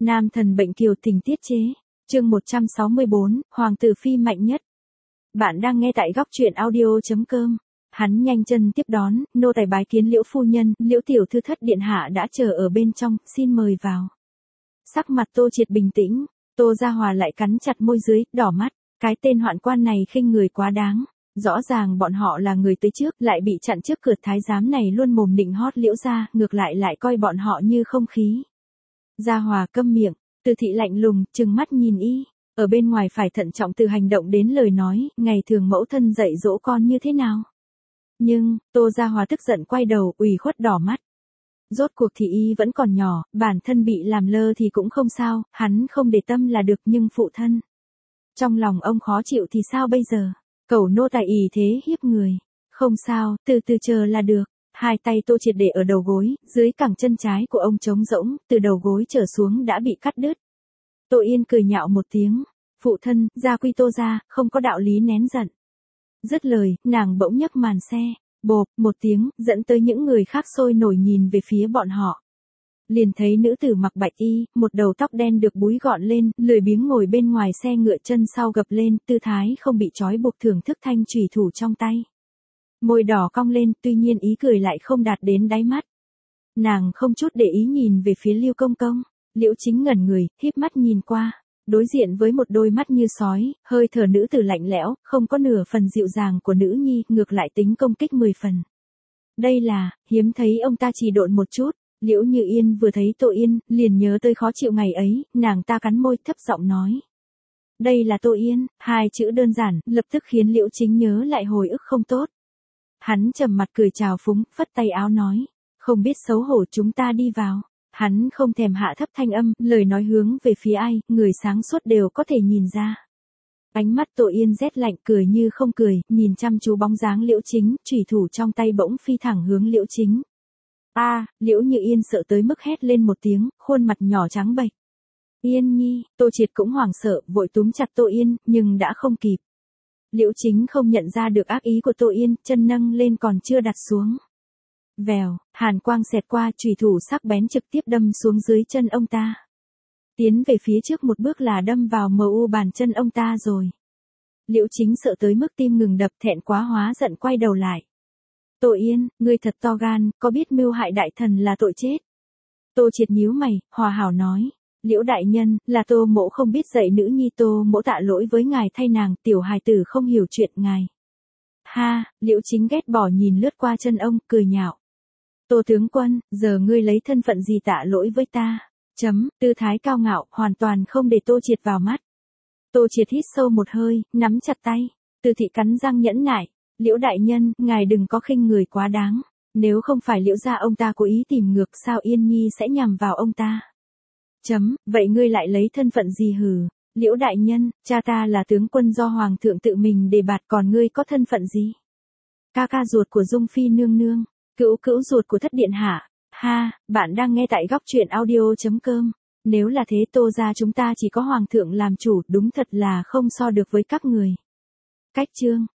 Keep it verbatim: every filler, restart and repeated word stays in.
Nam thần bệnh kiều tình tiết chế. Chương một trăm sáu mươi bốn, Hoàng tử phi mạnh nhất. Bạn đang nghe tại góc truyện audio chấm com. Hắn nhanh chân tiếp đón, nô tài bái kiến Liễu phu nhân, Liễu tiểu thư thất điện hạ đã chờ ở bên trong, xin mời vào. Sắc mặt Tô Triệt bình tĩnh, Tô Gia Hòa lại cắn chặt môi dưới, đỏ mắt, cái tên hoạn quan này khinh người quá đáng. Rõ ràng bọn họ là người tới trước, lại bị chặn trước cửa, thái giám này luôn mồm nịnh hót Liễu gia, ngược lại lại coi bọn họ như không khí. Gia Hòa câm miệng, Từ thị lạnh lùng, trừng mắt nhìn y, ở bên ngoài phải thận trọng từ hành động đến lời nói, ngày thường mẫu thân dạy dỗ con như thế nào. Nhưng, Tô Gia Hòa tức giận quay đầu, ủy khuất đỏ mắt. Rốt cuộc thì y vẫn còn nhỏ, bản thân bị làm lơ thì cũng không sao, hắn không để tâm là được, nhưng phụ thân. Trong lòng ông khó chịu thì sao bây giờ? Cẩu nô tài ỷ thế hiếp người. Không sao, từ từ chờ là được. Hai tay Tô Triệt để ở đầu gối, dưới cẳng chân trái của ông trống rỗng, từ đầu gối trở xuống đã bị cắt đứt. Tô Yên cười nhạo một tiếng. Phụ thân, gia quy Tô gia, không có đạo lý nén giận. Dứt lời, nàng bỗng nhấc màn xe. Bộp, một tiếng, dẫn tới những người khác sôi nổi nhìn về phía bọn họ. Liền thấy nữ tử mặc bạch y, một đầu tóc đen được búi gọn lên, lười biếng ngồi bên ngoài xe ngựa, chân sau gập lên, tư thái không bị trói buộc, thưởng thức thanh chủy thủ trong tay. Môi đỏ cong lên, tuy nhiên ý cười lại không đạt đến đáy mắt. Nàng không chút để ý nhìn về phía Liêu công công, Liễu Chính ngẩn người, híp mắt nhìn qua, đối diện với một đôi mắt như sói, hơi thở nữ tử lạnh lẽo, không có nửa phần dịu dàng của nữ nhi, ngược lại tính công kích mười phần. Đây là, hiếm thấy ông ta chỉ độn một chút. Liễu Như Yên vừa thấy Tô Yên, liền nhớ tới khó chịu ngày ấy, nàng ta cắn môi, thấp giọng nói. Đây là Tô Yên, hai chữ đơn giản, lập tức khiến Liễu Chính nhớ lại hồi ức không tốt. Hắn trầm mặt cười chào phúng, phất tay áo nói, không biết xấu hổ, chúng ta đi vào. Hắn không thèm hạ thấp thanh âm, lời nói hướng về phía ai, người sáng suốt đều có thể nhìn ra. Ánh mắt Tô Yên rét lạnh, cười như không cười, nhìn chăm chú bóng dáng Liễu Chính, chủy thủ trong tay bỗng phi thẳng hướng Liễu Chính. A, à, Liễu Như Yên sợ tới mức hét lên một tiếng, khuôn mặt nhỏ trắng bệch. Yên Nhi, Tô Triệt cũng hoảng sợ, vội túm chặt Tô Yên, nhưng đã không kịp. Liễu Chính không nhận ra được ác ý của Tô Yên, chân nâng lên còn chưa đặt xuống. Vèo, hàn quang xẹt qua, chủy thủ sắc bén trực tiếp đâm xuống dưới chân ông ta. Tiến về phía trước một bước là đâm vào mờ u bàn chân ông ta rồi. Liễu Chính sợ tới mức tim ngừng đập, thẹn quá hóa giận quay đầu lại. Tô Yên, ngươi thật to gan, có biết mưu hại đại thần là tội chết. Tô Triệt nhíu mày, hòa hảo nói. Liễu đại nhân, là Tô mỗ không biết dạy nữ nhi, Tô mỗ tạ lỗi với ngài thay nàng, tiểu hài tử không hiểu chuyện ngài. Ha, Liễu Chính ghét bỏ nhìn lướt qua chân ông, cười nhạo. Tô tướng quân, giờ ngươi lấy thân phận gì tạ lỗi với ta? Chấm, tư thái cao ngạo, hoàn toàn không để Tô Triệt vào mắt. Tô Triệt hít sâu một hơi, nắm chặt tay. Từ thị cắn răng nhẫn nại. Liễu đại nhân, ngài đừng có khinh người quá đáng. Nếu không phải Liễu gia ông ta cố ý tìm ngược, sao Yên Nhi sẽ nhằm vào ông ta? Chấm, vậy ngươi lại lấy thân phận gì hừ? Liễu đại nhân, cha ta là tướng quân do hoàng thượng tự mình đề bạt, còn ngươi có thân phận gì? Ca ca ruột của Dung phi nương nương, cữu cữu ruột của thất điện hạ. Ha, bạn đang nghe tại góc truyện audio chấm com. Nếu là thế, Tô gia chúng ta chỉ có hoàng thượng làm chủ, đúng thật là không so được với các người. Cách chương